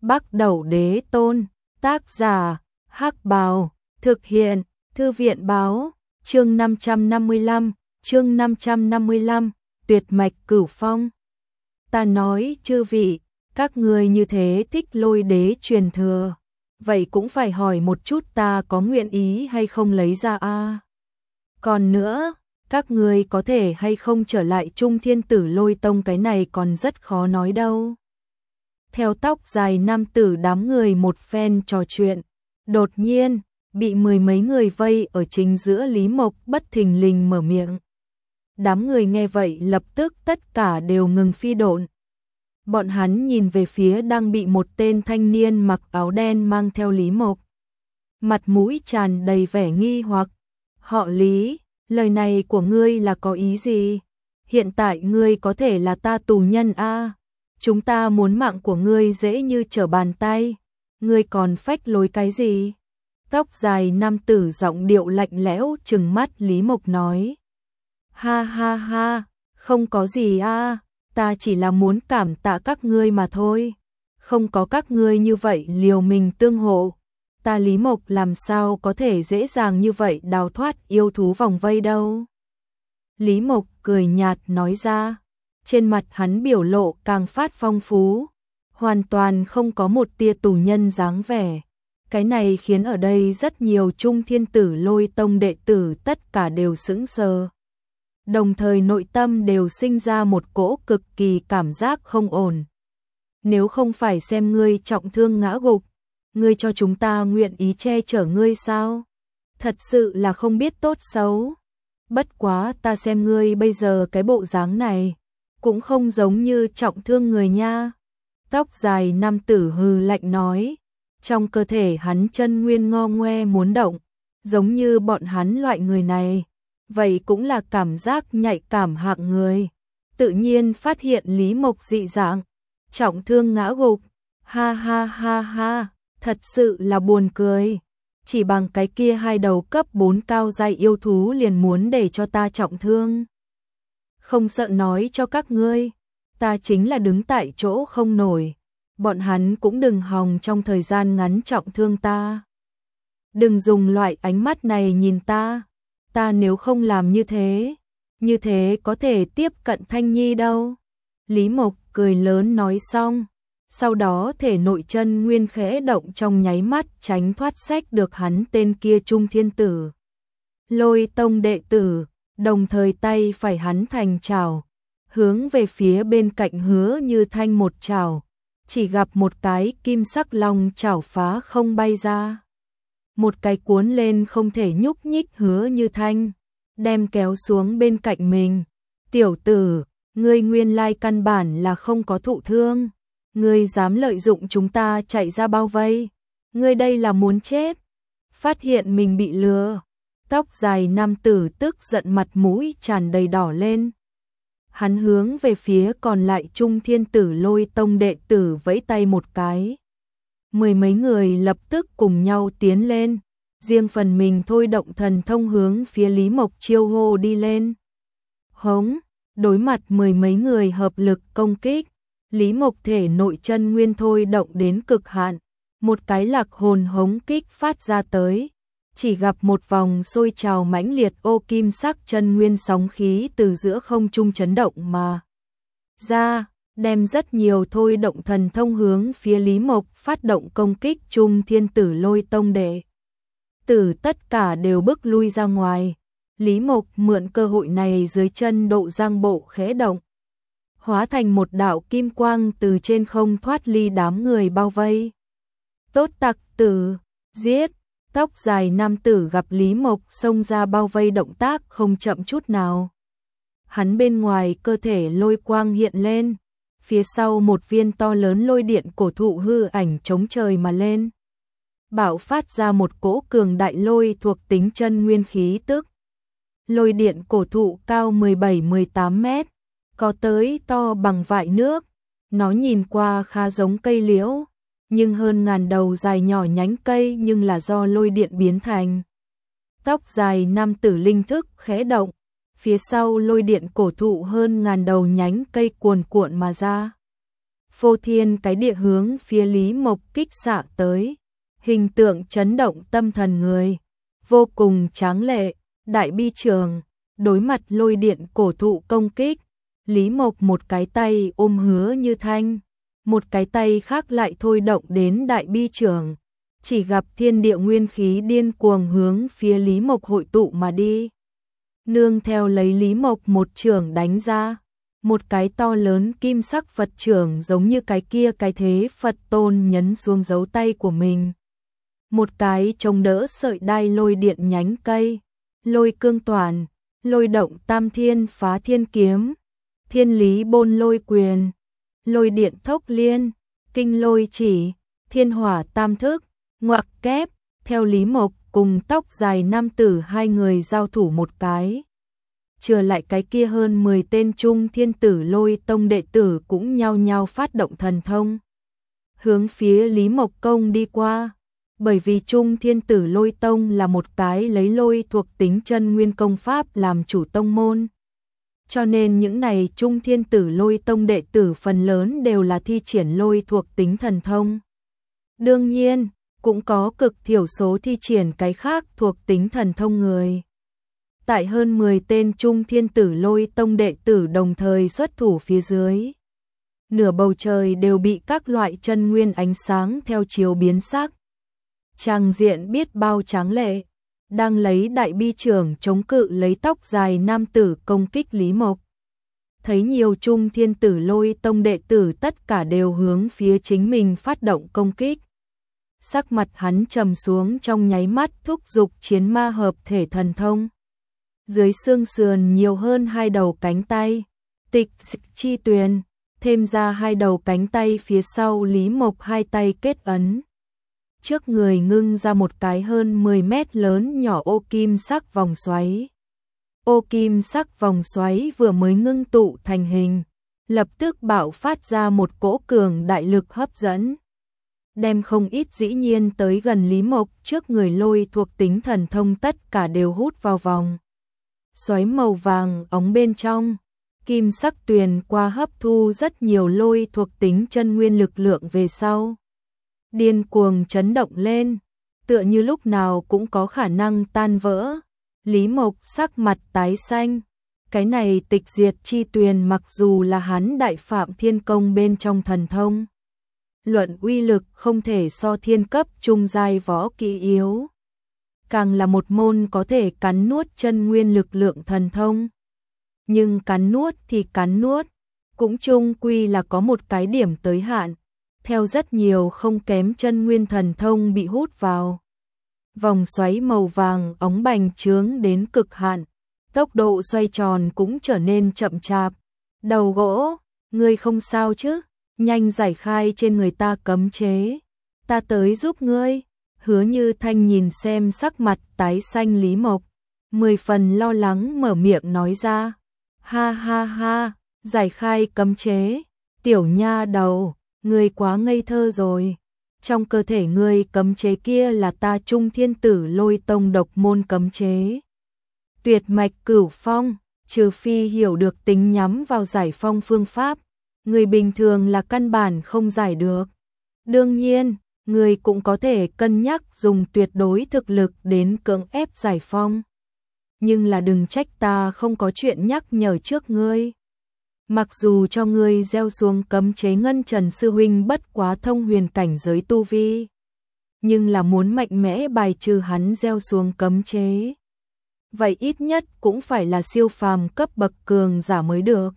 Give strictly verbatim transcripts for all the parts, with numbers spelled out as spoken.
Bắc Đẩu Đế Tôn, tác giả, Hắc Bào, thực hiện, Thư viện Báo, chương năm trăm năm mươi lăm, chương năm trăm năm mươi lăm, tuyệt mạch cửu phong. Ta nói chư vị, các ngươi như thế thích Lôi đế truyền thừa, vậy cũng phải hỏi một chút ta có nguyện ý hay không lấy ra a. Còn nữa, các ngươi có thể hay không trở lại Trung Thiên Tử Lôi Tông, cái này còn rất khó nói đâu. Theo tóc dài nam tử đám người một phen trò chuyện, đột nhiên bị mười mấy người vây ở chính giữa, Lý Mộc bất thình lình mở miệng. Đám người nghe vậy lập tức tất cả đều ngừng phi độn. Bọn hắn nhìn về phía đang bị một tên thanh niên mặc áo đen mang theo Lý Mộc. Mặt mũi tràn đầy vẻ nghi hoặc. Họ Lý, lời này của ngươi là có ý gì? Hiện tại ngươi có thể là ta tù nhân a, chúng ta muốn mạng của ngươi dễ như trở bàn tay, ngươi còn phách lối cái gì? Tóc dài nam tử giọng điệu lạnh lẽo trừng mắt Lý Mộc nói. Ha ha ha, không có gì a, ta chỉ là muốn cảm tạ các ngươi mà thôi. Không có các ngươi như vậy liều mình tương hộ, ta Lý Mộc làm sao có thể dễ dàng như vậy đào thoát yêu thú vòng vây đâu. Lý Mộc cười nhạt nói ra, trên mặt hắn biểu lộ càng phát phong phú, hoàn toàn không có một tia tù nhân dáng vẻ. Cái này khiến ở đây rất nhiều Trung Thiên Tử Lôi Tông đệ tử tất cả đều sững sờ. Đồng thời nội tâm đều sinh ra một cỗ cực kỳ cảm giác không ổn. Nếu không phải xem ngươi trọng thương ngã gục, ngươi cho chúng ta nguyện ý che chở ngươi sao? Thật sự là không biết tốt xấu. Bất quá ta xem ngươi bây giờ cái bộ dáng này, cũng không giống như trọng thương người nha. Tóc dài nam tử hừ lạnh nói, trong cơ thể hắn chân nguyên ngo ngoe muốn động, giống như bọn hắn loại người này, vậy cũng là cảm giác nhạy cảm hạng người. Tự nhiên phát hiện Lý Mộc dị dạng, trọng thương ngã gục, ha ha ha ha, thật sự là buồn cười. Chỉ bằng cái kia hai đầu cấp bốn cao giai yêu thú liền muốn để cho ta trọng thương. Không sợ nói cho các ngươi, ta chính là đứng tại chỗ không nổi, bọn hắn cũng đừng hòng trong thời gian ngắn trọng thương ta. Đừng dùng loại ánh mắt này nhìn ta, ta nếu không làm như thế, như thế có thể tiếp cận Thanh Nhi đâu. Lý Mộc cười lớn nói xong, sau đó thể nội chân nguyên khẽ động trong nháy mắt tránh thoát xách được hắn tên kia Trung Thiên Tử Lôi Tông đệ tử, đồng thời tay phải hắn thành chảo, hướng về phía bên cạnh Hứa Như Thanh một chảo, chỉ gặp một cái kim sắc long chảo phá không bay ra. Một cái cuốn lên không thể nhúc nhích Hứa Như Thanh, đem kéo xuống bên cạnh mình. Tiểu tử, ngươi nguyên lai căn bản là không có thụ thương, ngươi dám lợi dụng chúng ta chạy ra bao vây, ngươi đây là muốn chết. Phát hiện mình bị lừa, tóc dài nam tử tức giận mặt mũi tràn đầy đỏ lên. Hắn hướng về phía còn lại Trung Thiên Tử Lôi Tông đệ tử vẫy tay một cái. Mười mấy người lập tức cùng nhau tiến lên, riêng phần mình thôi động thần thông hướng phía Lý Mộc chiêu hô đi lên. Hống, đối mặt mười mấy người hợp lực công kích, Lý Mộc thể nội chân nguyên thôi động đến cực hạn, một cái lạc hồn hống kích phát ra tới, chỉ gặp một vòng sôi trào mãnh liệt ô kim sắc chân nguyên sóng khí từ giữa không trung chấn động mà ra, đem rất nhiều thôi động thần thông hướng phía Lý Mộc phát động công kích. Trung Thiên Tử Lôi Tông đệ tử tất cả đều bước lui ra ngoài. Lý Mộc mượn cơ hội này dưới chân độ giang bộ khẽ động, hóa thành một đạo kim quang từ trên không thoát ly đám người bao vây. Tốt tặc tử, giết! Tóc dài nam tử gặp Lý Mộc xông ra bao vây động tác không chậm chút nào. Hắn bên ngoài cơ thể lôi quang hiện lên, phía sau một viên to lớn lôi điện cổ thụ hư ảnh chống trời mà lên, bạo phát ra một cỗ cường đại lôi thuộc tính chân nguyên khí tức. Lôi điện cổ thụ cao mười bảy mười tám mét, có tới to bằng vại nước, nó nhìn qua khá giống cây liễu, nhưng hơn ngàn đầu dài nhỏ nhánh cây nhưng là do lôi điện biến thành. Tóc dài nam tử linh thức khẽ động, phía sau lôi điện cổ thụ hơn ngàn đầu nhánh cây cuồn cuộn mà ra. phô thiên cái địa hướng phía Lý Mộc kích xạ tới, hình tượng chấn động tâm thần người, vô cùng tráng lệ, đại bi trường, đối mặt lôi điện cổ thụ công kích, Lý Mộc một cái tay ôm Hứa Như Thanh, một cái tay khác lại thôi động đến đại bi trường, chỉ gặp thiên địa nguyên khí điên cuồng hướng phía Lý Mộc hội tụ mà đi. Nương theo lấy Lý Mộc một trường đánh ra, một cái to lớn kim sắc Phật trưởng giống như cái kia cái thế Phật tôn nhấn xuống dấu tay của mình. Một cái chống đỡ sợi đai lôi điện nhánh cây, lôi cương toàn, lôi động tam thiên phá thiên kiếm, thiên lý bôn lôi quyền, lôi điện thốc liên, kinh lôi chỉ, thiên hỏa tam thức, ngoặc kép, theo Lý Mộc cùng tóc dài nam tử hai người giao thủ một cái. Trừ lại cái kia hơn mười tên trung thiên tử lôi tông đệ tử cũng nhao nhao phát động thần thông. Hướng phía Lý Mộc công đi qua, bởi vì trung thiên tử lôi tông là một cái lấy lôi thuộc tính chân nguyên công pháp làm chủ tông môn. Cho nên những này trung thiên tử lôi tông đệ tử phần lớn đều là thi triển lôi thuộc tính thần thông. Đương nhiên, cũng có cực thiểu số thi triển cái khác thuộc tính thần thông người. Tại hơn mười tên trung thiên tử lôi tông đệ tử đồng thời xuất thủ phía dưới. Nửa bầu trời đều bị các loại chân nguyên ánh sáng theo chiếu biến sắc. Tràng diện biết bao tráng lệ, đang lấy đại bi trưởng chống cự lấy tóc dài nam tử công kích Lý Mộc. Thấy nhiều trung thiên tử lôi tông đệ tử tất cả đều hướng phía chính mình phát động công kích. Sắc mặt hắn trầm xuống trong nháy mắt thúc giục chiến ma hợp thể thần thông. Dưới xương sườn nhiều hơn hai đầu cánh tay, tịch chi tuyền, thêm ra hai đầu cánh tay phía sau Lý Mộc hai tay kết ấn. Trước người ngưng ra một cái hơn mười mét lớn nhỏ ô kim sắc vòng xoáy. Ô kim sắc vòng xoáy vừa mới ngưng tụ thành hình, lập tức bạo phát ra một cỗ cường đại lực hấp dẫn. Đem không ít dĩ nhiên tới gần Lý Mộc trước người lôi thuộc tính thần thông tất cả đều hút vào vòng. Xoáy màu vàng óng bên trong, kim sắc tuyền qua hấp thu rất nhiều lôi thuộc tính chân nguyên lực lượng về sau. Điên cuồng chấn động lên, tựa như lúc nào cũng có khả năng tan vỡ. Lý Mộc sắc mặt tái xanh, cái này tịch diệt chi tuyền mặc dù là hắn đại phạm thiên công bên trong thần thông. Luận uy lực không thể so thiên cấp trung giai võ kỹ yếu. Càng là một môn có thể cắn nuốt chân nguyên lực lượng thần thông. Nhưng cắn nuốt thì cắn nuốt, cũng chung quy là có một cái điểm tới hạn. Theo rất nhiều không kém chân nguyên thần thông bị hút vào. Vòng xoáy màu vàng óng bành trướng đến cực hạn, tốc độ xoay tròn cũng trở nên chậm chạp. Đầu gỗ, ngươi không sao chứ? Nhanh giải khai trên người ta cấm chế, ta tới giúp ngươi. Hứa Như Thanh nhìn xem sắc mặt tái xanh Lý Mộc, mười phần lo lắng mở miệng nói ra. Ha ha ha, giải khai cấm chế, tiểu nha đầu, ngươi quá ngây thơ rồi. Trong cơ thể ngươi cấm chế kia là ta trung thiên tử lôi tông độc môn cấm chế. Tuyệt mạch cửu phong, trừ phi hiểu được tính nhắm vào giải phong phương pháp, người bình thường là căn bản không giải được. Đương nhiên, người cũng có thể cân nhắc dùng tuyệt đối thực lực đến cưỡng ép giải phong. Nhưng là đừng trách ta không có chuyện nhắc nhở trước ngươi. Mặc dù cho ngươi gieo xuống cấm chế Ngân Trần sư huynh bất quá thông huyền cảnh giới tu vi, nhưng là muốn mạnh mẽ bài trừ hắn gieo xuống cấm chế, vậy ít nhất cũng phải là siêu phàm cấp bậc cường giả mới được.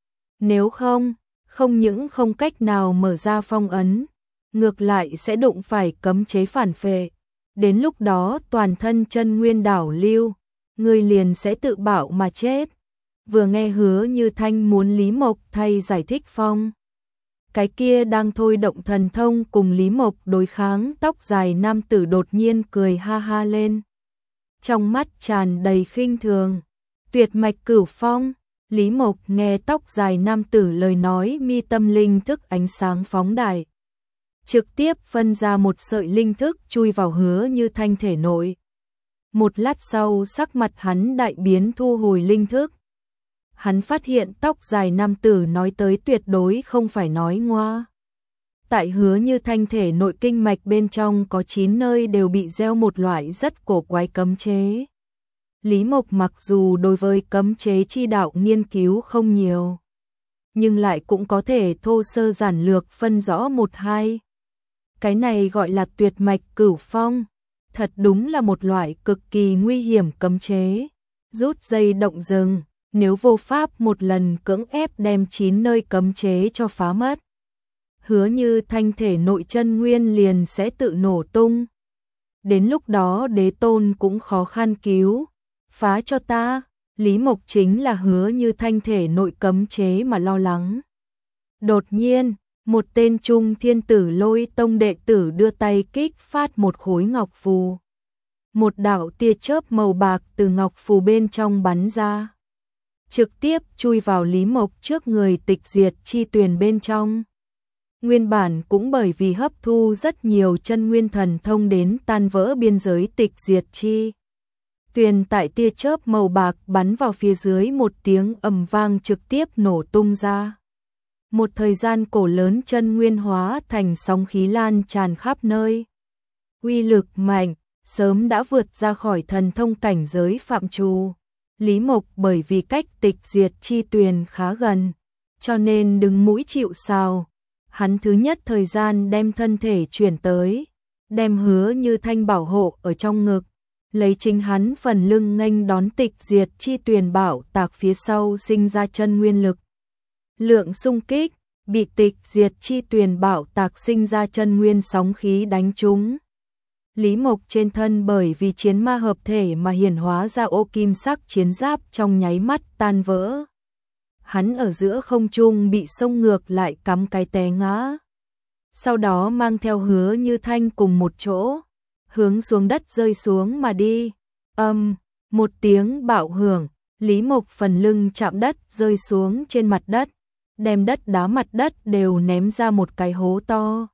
Nếu không, không những không cách nào mở ra phong ấn, ngược lại sẽ đụng phải cấm chế phản phệ. Đến lúc đó toàn thân chân nguyên đảo lưu, ngươi liền sẽ tự bạo mà chết. Vừa nghe Hứa Như Thanh muốn Lý Mộc thay giải thích phong. Cái kia đang thôi động thần thông cùng Lý Mộc đối kháng tóc dài nam tử đột nhiên cười ha ha lên. Trong mắt tràn đầy khinh thường. Tuyệt mạch cửu phong. Lý Mộc nghe tóc dài nam tử lời nói mi tâm linh thức ánh sáng phóng đại. Trực tiếp phân ra một sợi linh thức chui vào Hứa Như Thanh thể nội. Một lát sau sắc mặt hắn đại biến thu hồi linh thức. Hắn phát hiện tóc dài nam tử nói tới tuyệt đối không phải nói ngoa. Tại Hứa Như Thanh thể nội kinh mạch bên trong có chín nơi đều bị gieo một loại rất cổ quái cấm chế. Lý Mộc mặc dù đối với cấm chế chi đạo nghiên cứu không nhiều, nhưng lại cũng có thể thô sơ giản lược phân rõ một hai. Cái này gọi là tuyệt mạch cửu phong, thật đúng là một loại cực kỳ nguy hiểm cấm chế. Rút dây động rừng, nếu vô pháp một lần cưỡng ép đem chín nơi cấm chế cho phá mất, Hứa Như Thanh thể nội chân nguyên liền sẽ tự nổ tung. Đến lúc đó đế tôn cũng khó khăn cứu, phá cho ta. Lý Mộc chính là Hứa Như Thanh thể nội cấm chế mà lo lắng. Đột nhiên, một tên Trung Thiên Tử Lôi Tông đệ tử đưa tay kích phát một khối ngọc phù. Một đạo tia chớp màu bạc từ ngọc phù bên trong bắn ra, trực tiếp chui vào Lý Mộc trước người tịch diệt chi tuyền bên trong. Nguyên bản cũng bởi vì hấp thu rất nhiều chân nguyên thần thông đến tan vỡ biên giới tịch diệt chi tuyền, tại tia chớp màu bạc bắn vào phía dưới một tiếng ầm vang trực tiếp nổ tung ra. Một thời gian cổ lớn chân nguyên hóa thành sóng khí lan tràn khắp nơi. Uy lực mạnh, sớm đã vượt ra khỏi thần thông cảnh giới phạm trù. Lý Mộc bởi vì cách tịch diệt chi tuyền khá gần, cho nên đứng mũi chịu sào. Hắn thứ nhất thời gian đem thân thể chuyển tới, đem Hứa Như Thanh bảo hộ ở trong ngực, lấy chính hắn phần lưng nghênh đón tịch diệt chi tuyền bảo tạc phía sau sinh ra chân nguyên lực. Lượng xung kích, bị tịch diệt chi tuyền bảo tạc sinh ra chân nguyên sóng khí đánh trúng. Lý Mộc trên thân bởi vì chiến ma hợp thể mà hiển hóa ra ô kim sắc chiến giáp trong nháy mắt tan vỡ. Hắn ở giữa không trung bị xông ngược lại cắm cái té ngã. Sau đó mang theo Hứa Như Thanh cùng một chỗ, hướng xuống đất rơi xuống mà đi. Âm, um, một tiếng bạo hưởng, Lý Mộc phần lưng chạm đất rơi xuống trên mặt đất, đem đất đá mặt đất đều ném ra một cái hố to.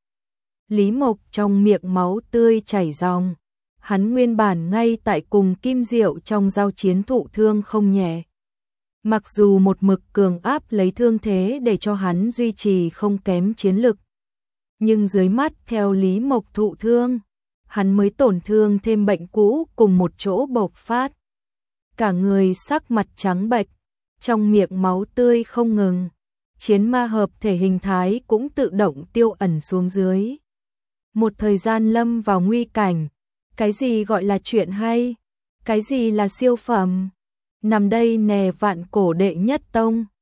Lý Mộc trong miệng máu tươi chảy ròng, hắn nguyên bản ngay tại cùng Kim Diệu trong giao chiến thụ thương không nhẹ. Mặc dù một mực cường áp lấy thương thế để cho hắn duy trì không kém chiến lực, nhưng dưới mắt theo Lý Mộc thụ thương, hắn mới tổn thương thêm bệnh cũ cùng một chỗ bộc phát. Cả người sắc mặt trắng bệch, trong miệng máu tươi không ngừng, chiến ma hợp thể hình thái cũng tự động tiêu ẩn xuống dưới. Một thời gian lâm vào nguy cảnh, cái gì gọi là chuyện hay, cái gì là siêu phẩm. Nằm đây nè vạn cổ đệ nhất tông,